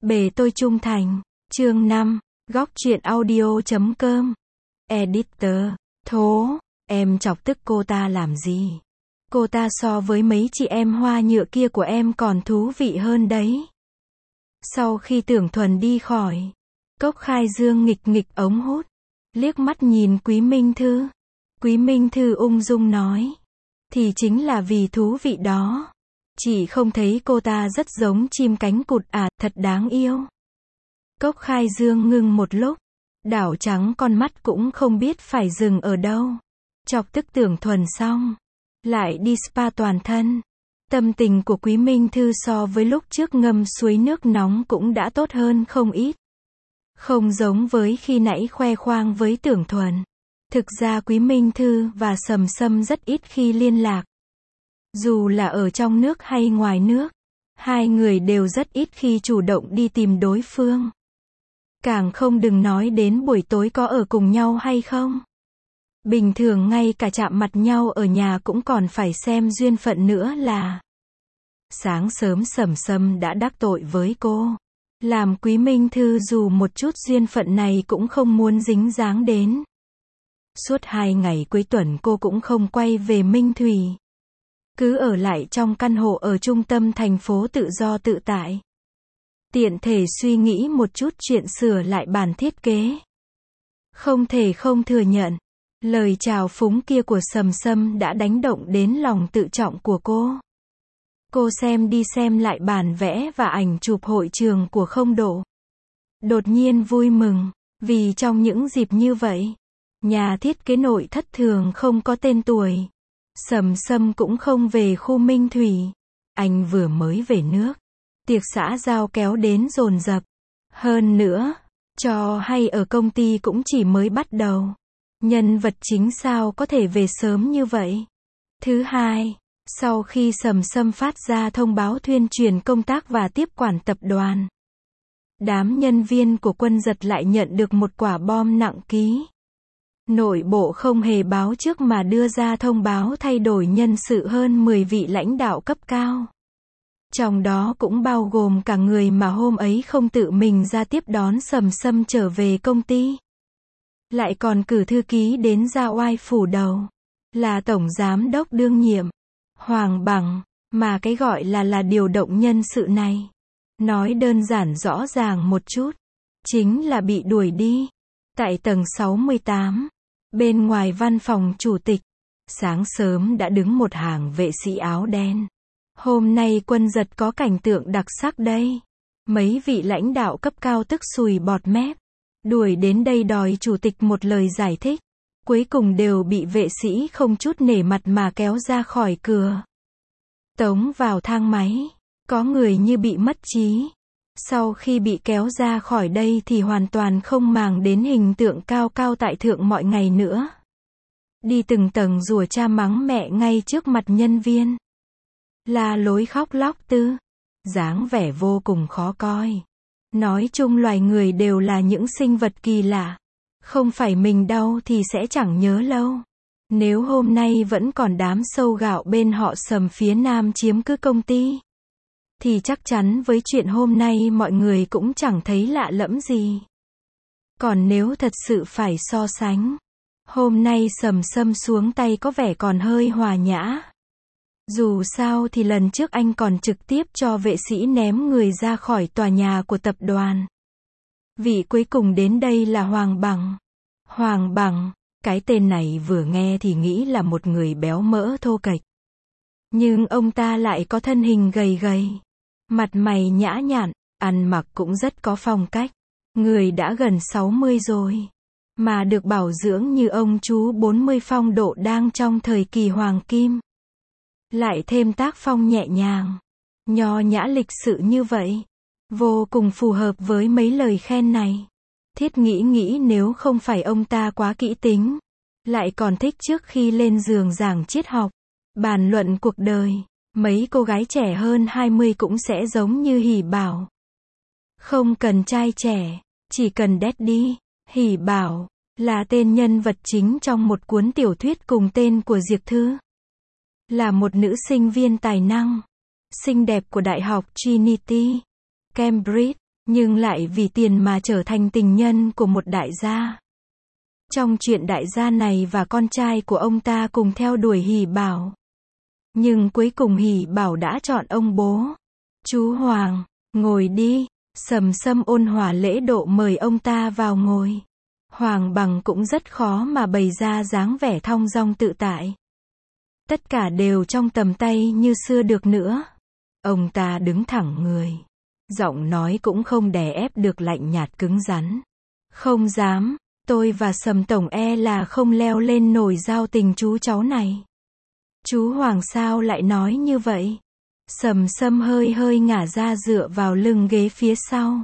Bề tôi trung thành. Chương 5. Góc truyện audio.com. Editor. Thố, em chọc tức cô ta làm gì? Cô ta so với mấy chị em hoa nhựa kia của em còn thú vị hơn đấy. Sau khi Tưởng Thuần đi khỏi, Cốc Khai Dương nghịch nghịch ống hút, liếc mắt nhìn Quý Minh Thư. Quý Minh Thư ung dung nói, thì chính là vì thú vị đó. Chị không thấy cô ta rất giống chim cánh cụt à, thật đáng yêu. Cốc Khai Dương ngưng một lúc, đảo trắng con mắt cũng không biết phải dừng ở đâu. Chọc tức Tưởng Thuần xong, lại đi spa toàn thân. Tâm tình của Quý Minh Thư so với lúc trước ngâm suối nước nóng cũng đã tốt hơn không ít. Không giống với khi nãy khoe khoang với Tưởng Thuần. Thực ra Quý Minh Thư và Sầm Sâm rất ít khi liên lạc. Dù là ở trong nước hay ngoài nước, hai người đều rất ít khi chủ động đi tìm đối phương. Càng không đừng nói đến buổi tối có ở cùng nhau hay không. Bình thường ngay cả chạm mặt nhau ở nhà cũng còn phải xem duyên phận nữa là. Sáng sớm Sầm Sâm đã đắc tội với cô. Làm Quý Minh Thư dù một chút duyên phận này cũng không muốn dính dáng đến. Suốt 2 ngày cuối tuần cô cũng không quay về Minh Thủy. Cứ ở lại trong căn hộ ở trung tâm thành phố tự do tự tại. Tiện thể suy nghĩ một chút chuyện sửa lại bản thiết kế. Không thể không thừa nhận, lời chào phúng kia của Sầm Sâm đã đánh động đến lòng tự trọng của cô. Cô xem đi xem lại bản vẽ và ảnh chụp hội trường của Không Độ. Đột nhiên vui mừng, vì trong những dịp như vậy, nhà thiết kế nội thất thường không có tên tuổi. Sầm Sâm cũng không về khu Minh Thủy. Anh vừa mới về nước. Tiệc xã giao kéo đến dồn dập. Hơn nữa, trò hay ở công ty cũng chỉ mới bắt đầu. Nhân vật chính sao có thể về sớm như vậy? Thứ hai, sau khi Sầm Sâm phát ra thông báo tuyên truyền công tác và tiếp quản tập đoàn, đám nhân viên của Quân Giật lại nhận được một quả bom nặng ký. Nội bộ không hề báo trước mà đưa ra thông báo thay đổi nhân sự hơn 10 vị lãnh đạo cấp cao. Trong đó cũng bao gồm cả người mà hôm ấy không tự mình ra tiếp đón Sầm Sâm trở về công ty. Lại còn cử thư ký đến ra oai phủ đầu. Là tổng giám đốc đương nhiệm, Hoàng Bằng, mà cái gọi là điều động nhân sự này. Nói đơn giản rõ ràng một chút, chính là bị đuổi đi. Tại tầng 68. Bên ngoài văn phòng chủ tịch, sáng sớm đã đứng một hàng vệ sĩ áo đen. Hôm nay Quân Giật có cảnh tượng đặc sắc đây. Mấy vị lãnh đạo cấp cao tức sùi bọt mép, đuổi đến đây đòi chủ tịch một lời giải thích. Cuối cùng đều bị vệ sĩ không chút nể mặt mà kéo ra khỏi cửa. Tống vào thang máy, có người như bị mất trí. Sau khi bị kéo ra khỏi đây thì hoàn toàn không màng đến hình tượng cao cao tại thượng mọi ngày nữa. Đi từng tầng rủa cha mắng mẹ ngay trước mặt nhân viên. La lối khóc lóc tư. Dáng vẻ vô cùng khó coi. Nói chung loài người đều là những sinh vật kỳ lạ. Không phải mình đau thì sẽ chẳng nhớ lâu. Nếu hôm nay vẫn còn đám sâu gạo bên họ Sầm phía Nam chiếm cứ công ty, thì chắc chắn với chuyện hôm nay mọi người cũng chẳng thấy lạ lẫm gì. Còn nếu thật sự phải so sánh, hôm nay Sầm Sâm xuống tay có vẻ còn hơi hòa nhã. Dù sao thì lần trước anh còn trực tiếp cho vệ sĩ ném người ra khỏi tòa nhà của tập đoàn. Vị cuối cùng đến đây là Hoàng Bằng. Hoàng Bằng, cái tên này vừa nghe thì nghĩ là một người béo mỡ thô kệch. Nhưng ông ta lại có thân hình gầy gầy. Mặt mày nhã nhặn, ăn mặc cũng rất có phong cách. Người đã gần 60 rồi. Mà được bảo dưỡng như ông chú 40 phong độ đang trong thời kỳ hoàng kim. Lại thêm tác phong nhẹ nhàng, nho nhã lịch sự như vậy. Vô cùng phù hợp với mấy lời khen này. Thiết nghĩ nếu không phải ông ta quá kỹ tính, lại còn thích trước khi lên giường giảng triết học, bàn luận cuộc đời, mấy cô gái trẻ hơn 20 cũng sẽ giống như Hỉ Bảo. Không cần trai trẻ, chỉ cần daddy. Hỉ Bảo là tên nhân vật chính trong một cuốn tiểu thuyết cùng tên của Diệp Thư. Là một nữ sinh viên tài năng, xinh đẹp của Đại học Trinity, Cambridge. nhưng lại vì tiền mà trở thành tình nhân của một đại gia. Trong chuyện đại gia này và con trai của ông ta cùng theo đuổi Hỷ Bảo. Nhưng cuối cùng Hỷ Bảo đã chọn ông bố. Chú Hoàng, ngồi đi. Sầm Sâm ôn hòa lễ độ mời ông ta vào ngồi. Hoàng Bằng cũng rất khó mà bày ra dáng vẻ thong dong tự tại. Tất cả đều trong tầm tay như xưa được nữa. Ông ta đứng thẳng người. Giọng nói cũng không đè ép được lạnh nhạt cứng rắn. Không dám, tôi và Sầm Tổng là không leo lên nổi giao tình chú cháu này. Chú Hoàng sao lại nói như vậy? Sầm Sâm hơi hơi ngả ra dựa vào lưng ghế phía sau.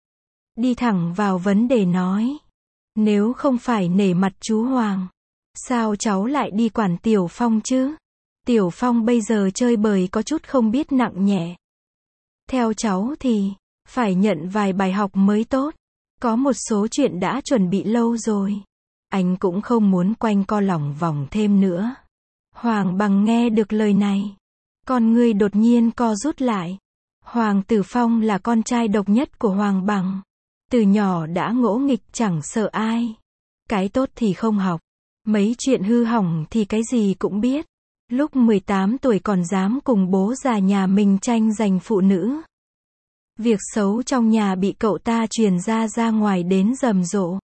Đi thẳng vào vấn đề nói. Nếu không phải nể mặt chú Hoàng, sao cháu lại đi quản Tiểu Phong chứ? Tiểu Phong bây giờ chơi bời có chút không biết nặng nhẹ. Theo cháu thì, phải nhận vài bài học mới tốt. Có một số chuyện đã chuẩn bị lâu rồi. Anh cũng không muốn quanh co lòng vòng thêm nữa. Hoàng Bằng nghe được lời này. Con ngươi đột nhiên co rút lại. Hoàng Tử Phong là con trai độc nhất của Hoàng Bằng. Từ nhỏ đã ngỗ nghịch chẳng sợ ai. Cái tốt thì không học. Mấy chuyện hư hỏng thì cái gì cũng biết. Lúc 18 tuổi còn dám cùng bố già nhà mình tranh giành phụ nữ. Việc xấu trong nhà bị cậu ta truyền ra ngoài đến rầm rộ.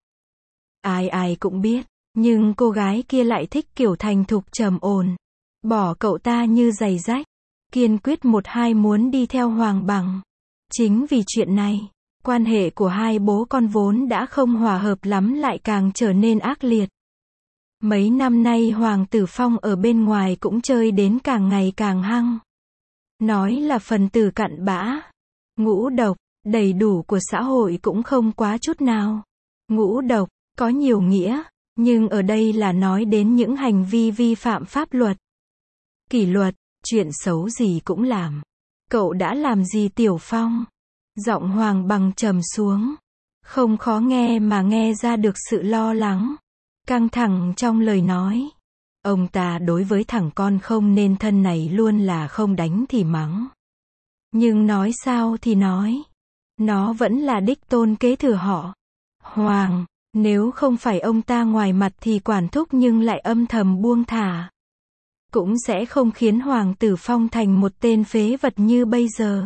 Ai ai cũng biết. Nhưng cô gái kia lại thích kiểu thành thục trầm ổn. Bỏ cậu ta như giày rách. Kiên quyết một hai muốn đi theo Hoàng Bằng. Chính vì chuyện này, quan hệ của hai bố con vốn đã không hòa hợp lắm lại càng trở nên ác liệt. Mấy năm nay Hoàng Tử Phong ở bên ngoài cũng chơi đến càng ngày càng hăng. Nói là phần tử cặn bã, ngũ độc, đầy đủ của xã hội cũng không quá chút nào. Ngũ độc, có nhiều nghĩa, nhưng ở đây là nói đến những hành vi vi phạm pháp luật. Kỷ luật, chuyện xấu gì cũng làm. Cậu đã làm gì Tiểu Phong? Giọng Hoàng Bằng trầm xuống. Không khó nghe mà nghe ra được sự lo lắng. Căng thẳng trong lời nói. Ông ta đối với thằng con không nên thân này luôn là không đánh thì mắng. Nhưng nói sao thì nói. Nó vẫn là đích tôn kế thừa họ. Hoàng, nếu không phải ông ta ngoài mặt thì quản thúc nhưng lại âm thầm buông thả. Cũng sẽ không khiến Hoàng Tử Phong thành một tên phế vật như bây giờ.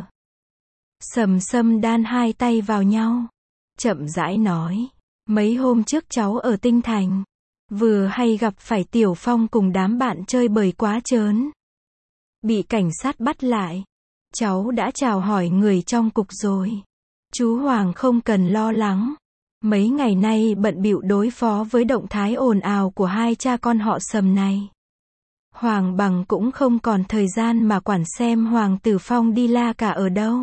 Sầm Sâm đan hai tay vào nhau. Chậm rãi nói. Mấy hôm trước cháu ở Tinh Thành. Vừa hay gặp phải Tiểu Phong cùng đám bạn chơi bời quá trớn. Bị cảnh sát bắt lại. Cháu đã chào hỏi người trong cục rồi. Chú Hoàng không cần lo lắng. Mấy ngày nay bận bịu đối phó với động thái ồn ào của hai cha con họ Sầm này. Hoàng Bằng cũng không còn thời gian mà quản xem Hoàng Tử Phong đi la cả ở đâu.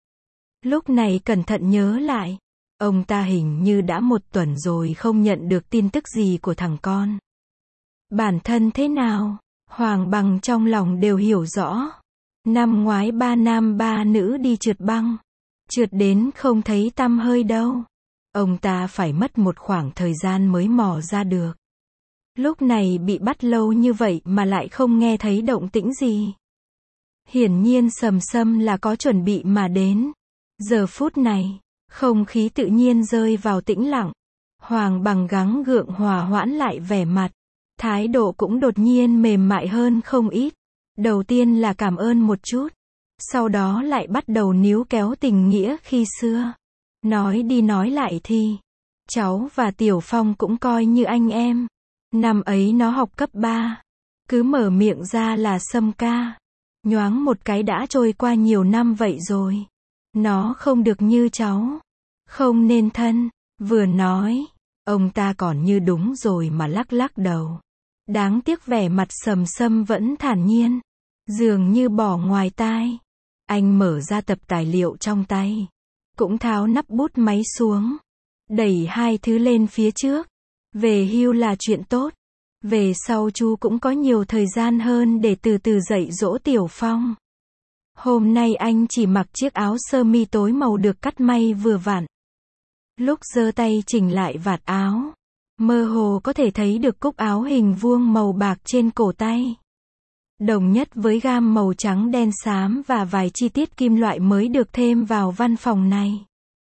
Lúc này cẩn thận nhớ lại. Ông ta hình như đã 1 tuần rồi không nhận được tin tức gì của thằng con. Bản thân thế nào? Hoàng Bằng trong lòng đều hiểu rõ. Năm ngoái 3 nam 3 nữ đi trượt băng. Trượt đến không thấy tăm hơi đâu. Ông ta phải mất một khoảng thời gian mới mò ra được. Lúc này bị bắt lâu như vậy mà lại không nghe thấy động tĩnh gì. Hiển nhiên Sầm Sâm là có chuẩn bị mà đến. Giờ phút này, không khí tự nhiên rơi vào tĩnh lặng. Hoàng Bằng gắng gượng hòa hoãn lại vẻ mặt. Thái độ cũng đột nhiên mềm mại hơn không ít. Đầu tiên là cảm ơn một chút. Sau đó lại bắt đầu níu kéo tình nghĩa khi xưa. Nói đi nói lại thì, cháu và Tiểu Phong cũng coi như anh em. Năm ấy nó học cấp 3. Cứ mở miệng ra là Sâm ca. Nhoáng một cái đã trôi qua nhiều năm vậy rồi. Nó không được như cháu. Không nên thân. Vừa nói, ông ta còn như đúng rồi mà lắc lắc đầu. Đáng tiếc vẻ mặt Sầm Sâm vẫn thản nhiên. Dường như bỏ ngoài tai. Anh mở ra tập tài liệu trong tay. Cũng tháo nắp bút máy xuống. Đẩy hai thứ lên phía trước. Về hưu là chuyện tốt. Về sau chú cũng có nhiều thời gian hơn để từ từ dạy dỗ Tiểu Phong. Hôm nay anh chỉ mặc chiếc áo sơ mi tối màu được cắt may vừa vặn. Lúc giơ tay chỉnh lại vạt áo, mơ hồ có thể thấy được cúc áo hình vuông màu bạc trên cổ tay. Đồng nhất với gam màu trắng đen xám và vài chi tiết kim loại mới được thêm vào văn phòng này.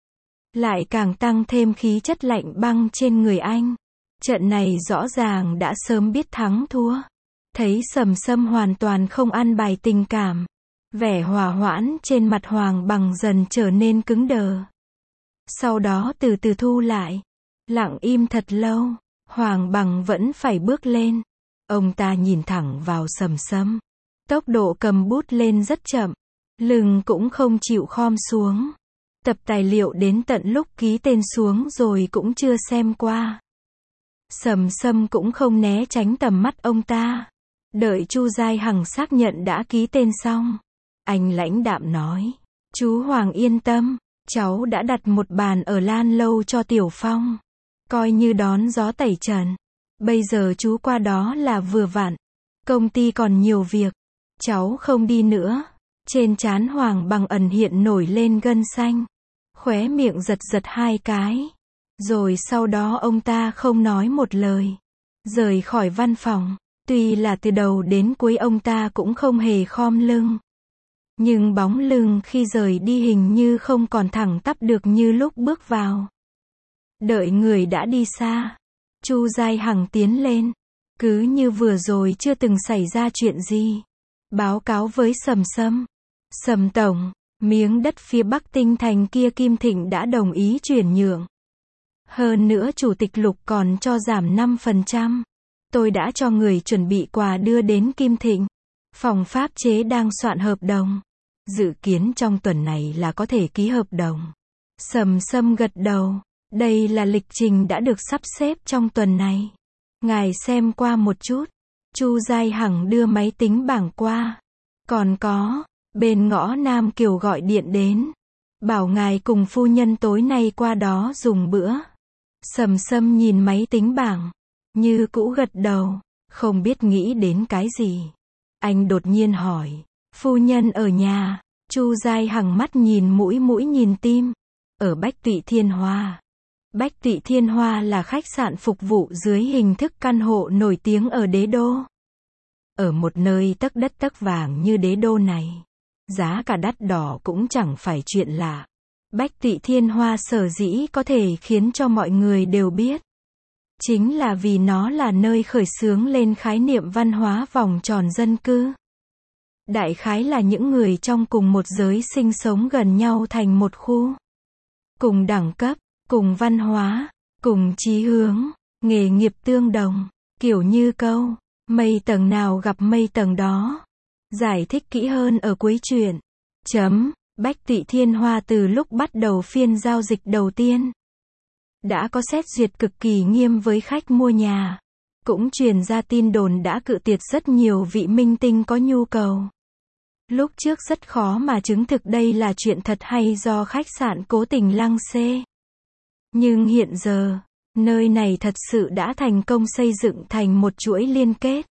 lại càng tăng thêm khí chất lạnh băng trên người anh. Trận này rõ ràng đã sớm biết thắng thua. Thấy Sầm Sâm hoàn toàn không ăn bài tình cảm. Vẻ hòa hoãn trên mặt Hoàng Bằng dần trở nên cứng đờ. Sau đó từ từ thu lại. Lặng im thật lâu. Hoàng Bằng vẫn phải bước lên. Ông ta nhìn thẳng vào Sầm Sâm. Tốc độ cầm bút lên rất chậm. Lưng cũng không chịu khom xuống. Tập tài liệu đến tận lúc ký tên xuống rồi cũng chưa xem qua. Sầm Sâm cũng không né tránh tầm mắt ông ta. Đợi Chu Giai Hằng xác nhận đã ký tên xong. Anh lãnh đạm nói. Chú Hoàng yên tâm. Cháu đã đặt một bàn ở Lan Lâu cho Tiểu Phong. Coi như đón gió tẩy trần. Bây giờ chú qua đó là vừa vặn. Công ty còn nhiều việc. Cháu không đi nữa. Trên trán Hoàng Bằng ẩn hiện nổi lên gân xanh. Khóe miệng giật giật hai cái. Rồi sau đó ông ta không nói một lời. Rời khỏi văn phòng. Tuy là từ đầu đến cuối ông ta cũng không hề khom lưng. Nhưng bóng lưng khi rời đi hình như không còn thẳng tắp được như lúc bước vào. Đợi người đã đi xa. Chu Giai Hằng tiến lên. Cứ như vừa rồi chưa từng xảy ra chuyện gì. Báo cáo với Sầm Sâm. Sầm Tổng, miếng đất phía Bắc Tinh Thành kia Kim Thịnh đã đồng ý chuyển nhượng. Hơn nữa Chủ tịch Lục còn cho giảm 5%. Tôi đã cho người chuẩn bị quà đưa đến Kim Thịnh. Phòng pháp chế đang soạn hợp đồng. Dự kiến trong tuần này là có thể ký hợp đồng. Sầm Sâm gật đầu. Đây là lịch trình đã được sắp xếp trong tuần này. Ngài xem qua một chút. Chu Giai Hằng đưa máy tính bảng qua. Còn có, bên ngõ Nam Kiều gọi điện đến. Bảo ngài cùng phu nhân tối nay qua đó dùng bữa. Sầm Sâm nhìn máy tính bảng. Như cũ gật đầu. Không biết nghĩ đến cái gì. Anh đột nhiên hỏi. Phu nhân ở nhà. Chu Giai Hằng mắt nhìn mũi nhìn tim. Ở Bách Tụy Thiên Hoa. Bách Tụy Thiên Hoa là khách sạn phục vụ dưới hình thức căn hộ nổi tiếng ở Đế Đô. Ở một nơi tấc đất tấc vàng như Đế Đô này, giá cả đắt đỏ cũng chẳng phải chuyện lạ. Bách Tụy Thiên Hoa sở dĩ có thể khiến cho mọi người đều biết. Chính là vì nó là nơi khởi xướng lên khái niệm văn hóa vòng tròn dân cư. Đại khái là những người trong cùng một giới sinh sống gần nhau thành một khu. Cùng đẳng cấp, cùng văn hóa, cùng chí hướng, nghề nghiệp tương đồng, kiểu như câu, mây tầng nào gặp mây tầng đó. Giải thích kỹ hơn ở cuối truyện. Bách Tụy Thiên Hoa từ lúc bắt đầu phiên giao dịch đầu tiên đã có xét duyệt cực kỳ nghiêm với khách mua nhà. Cũng truyền ra tin đồn đã cự tuyệt rất nhiều vị minh tinh có nhu cầu. Lúc trước rất khó mà chứng thực đây là chuyện thật hay do khách sạn cố tình lăng xê. Nhưng hiện giờ, nơi này thật sự đã thành công xây dựng thành một chuỗi liên kết.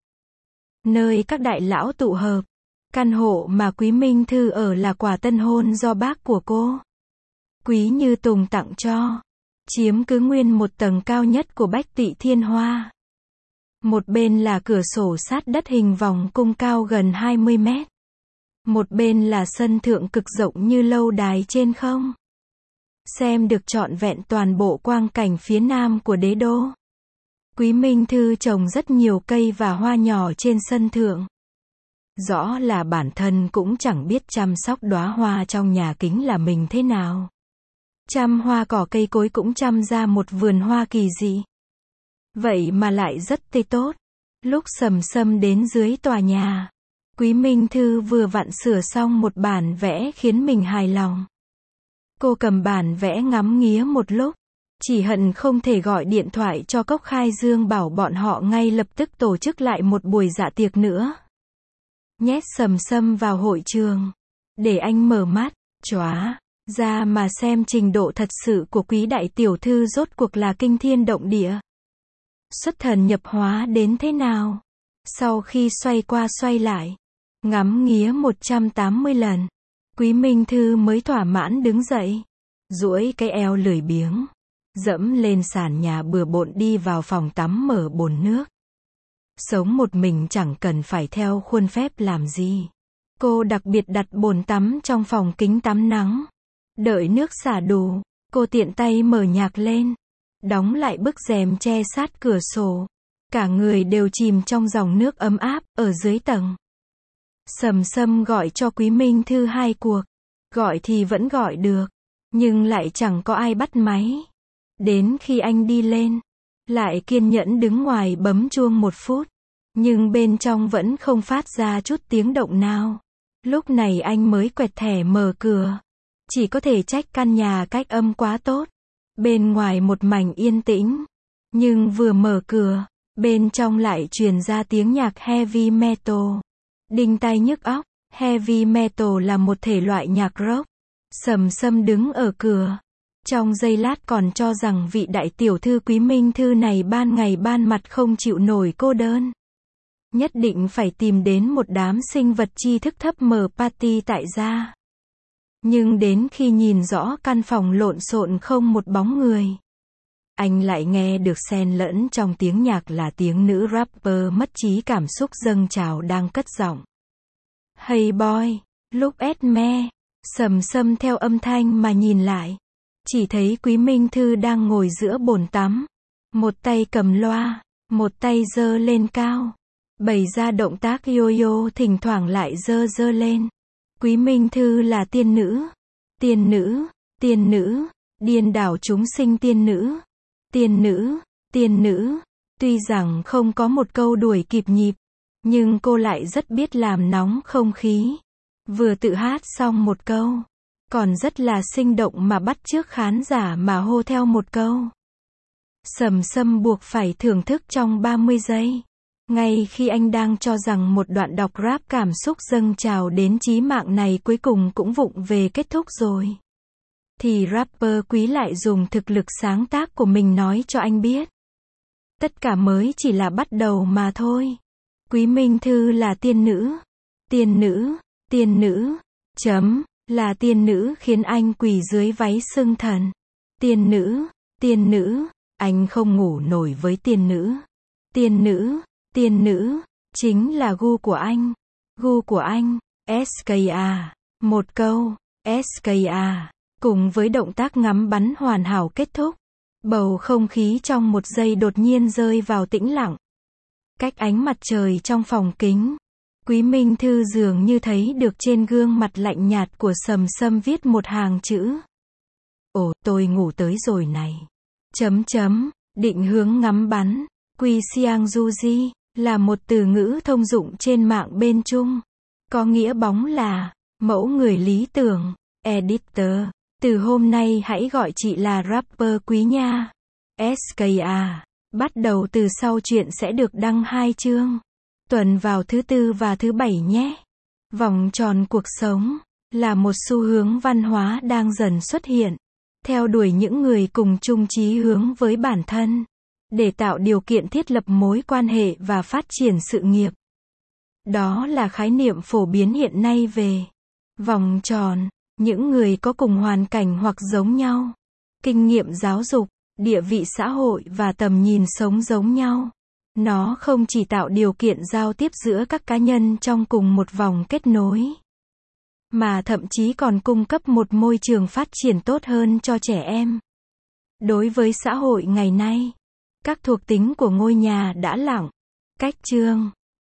Nơi các đại lão tụ hợp. Căn hộ mà Quý Minh Thư ở là quà tân hôn do bác của cô Quý Như Tùng tặng cho. Chiếm cứ nguyên một tầng cao nhất của Bách Tụy Thiên Hoa. Một bên là cửa sổ sát đất hình vòng cung cao gần 20 mét. Một bên là sân thượng cực rộng như lâu đài trên không. Xem được trọn vẹn toàn bộ quang cảnh phía nam của Đế Đô. Quý Minh Thư trồng rất nhiều cây và hoa nhỏ trên sân thượng. Rõ là bản thân cũng chẳng biết chăm sóc đóa hoa trong nhà kính là mình thế nào. Chăm hoa cỏ cây cối cũng chăm ra một vườn hoa kỳ dị. Vậy mà lại rất tươi tốt. Lúc Sầm Sâm đến dưới tòa nhà, Quý Minh Thư vừa vặn sửa xong một bản vẽ khiến mình hài lòng. Cô cầm bản vẽ ngắm nghía một lúc, chỉ hận không thể gọi điện thoại cho Cốc Khai Dương bảo bọn họ ngay lập tức tổ chức lại một buổi dạ tiệc nữa. Nhét Sầm Sâm vào hội trường, để anh mở mắt, chóa ra mà xem trình độ thật sự của Quý đại tiểu thư rốt cuộc là kinh thiên động địa. Xuất thần nhập hóa đến thế nào? Sau khi xoay qua xoay lại, ngắm nghía 180 lần, Quý Minh Thư mới thỏa mãn đứng dậy, duỗi cái eo lười biếng, dẫm lên sàn nhà bừa bộn đi vào phòng tắm mở bồn nước. Sống một mình chẳng cần phải theo khuôn phép làm gì. Cô đặc biệt đặt bồn tắm trong phòng kính tắm nắng. Đợi nước xả đủ, Cô tiện tay mở nhạc lên, đóng lại bức rèm che sát cửa sổ. Cả người đều chìm trong dòng nước ấm áp, ở dưới tầng. Sầm Sâm gọi cho Quý Minh Thư 2 cuộc. Gọi thì vẫn gọi được, nhưng lại chẳng có ai bắt máy. Đến khi anh đi lên, lại kiên nhẫn đứng ngoài bấm chuông 1 phút. Nhưng bên trong vẫn không phát ra chút tiếng động nào. Lúc này anh mới quẹt thẻ mở cửa. Chỉ có thể trách căn nhà cách âm quá tốt. Bên ngoài một mảnh yên tĩnh. Nhưng vừa mở cửa, bên trong lại truyền ra tiếng nhạc heavy metal. Đinh tai nhức óc. Heavy metal là một thể loại nhạc rock. Sầm Sâm đứng ở cửa. Trong giây lát còn cho rằng vị đại tiểu thư Quý Minh Thư này ban ngày ban mặt không chịu nổi cô đơn. Nhất định phải tìm đến một đám sinh vật tri thức thấp mở party tại gia. Nhưng đến khi nhìn rõ căn phòng lộn xộn không một bóng người, anh lại nghe được xen lẫn trong tiếng nhạc là tiếng nữ rapper mất trí cảm xúc dâng trào đang cất giọng. Hey boy, look at me. Sầm Sâm theo âm thanh mà nhìn lại. Chỉ thấy Quý Minh Thư đang ngồi giữa bồn tắm. Một tay cầm loa, một tay giơ lên cao. Bày ra động tác yo-yo thỉnh thoảng lại giơ lên. Quý Minh Thư là tiên nữ. Tiên nữ, tiên nữ, điên đảo chúng sinh tiên nữ. Tiên nữ, tiên nữ. Tuy rằng không có một câu đuổi kịp nhịp, nhưng cô lại rất biết làm nóng không khí. Vừa tự hát xong một câu, còn rất là sinh động mà bắt chước khán giả mà hô theo một câu. Sầm Sâm buộc phải thưởng thức trong 30 giây. Ngay khi anh đang cho rằng một đoạn đọc rap cảm xúc dâng trào đến chí mạng này cuối cùng cũng vụng về kết thúc rồi, thì rapper Quý lại dùng thực lực sáng tác của mình nói cho anh biết. Tất cả mới chỉ là bắt đầu mà thôi. Quý Minh Thư là tiên nữ. Tiên nữ, tiên nữ, là tiên nữ khiến anh quỳ dưới váy xưng thần. Tiên nữ, anh không ngủ nổi với tiên nữ. Tiên nữ, chính là gu của anh. Gu của anh, SKA. Một câu, SKA, cùng với động tác ngắm bắn hoàn hảo kết thúc. Bầu không khí trong một giây đột nhiên rơi vào tĩnh lặng. Cách ánh mặt trời trong phòng kính, Quý Minh Thư dường như thấy được trên gương mặt lạnh nhạt của Sầm Sâm viết một hàng chữ. Ồ, tôi ngủ tới rồi này. Định hướng ngắm bắn. Quy Siang Juji là một từ ngữ thông dụng trên mạng bên Trung. Có nghĩa bóng là mẫu người lý tưởng. Editor, từ hôm nay hãy gọi chị là rapper Quý nha. SKA. Bắt đầu từ sau chuyện sẽ được đăng 2 chương. Tuần vào thứ Tư và thứ Bảy nhé. Vòng tròn cuộc sống là một xu hướng văn hóa đang dần xuất hiện, theo đuổi những người cùng chung chí hướng với bản thân, để tạo điều kiện thiết lập mối quan hệ và phát triển sự nghiệp. Đó là khái niệm phổ biến hiện nay về vòng tròn, những người có cùng hoàn cảnh hoặc giống nhau, kinh nghiệm giáo dục, địa vị xã hội và tầm nhìn sống giống nhau. Nó không chỉ tạo điều kiện giao tiếp giữa các cá nhân trong cùng một vòng kết nối, mà thậm chí còn cung cấp một môi trường phát triển tốt hơn cho trẻ em. Đối với xã hội ngày nay, các thuộc tính của ngôi nhà đã lặng, cách chương,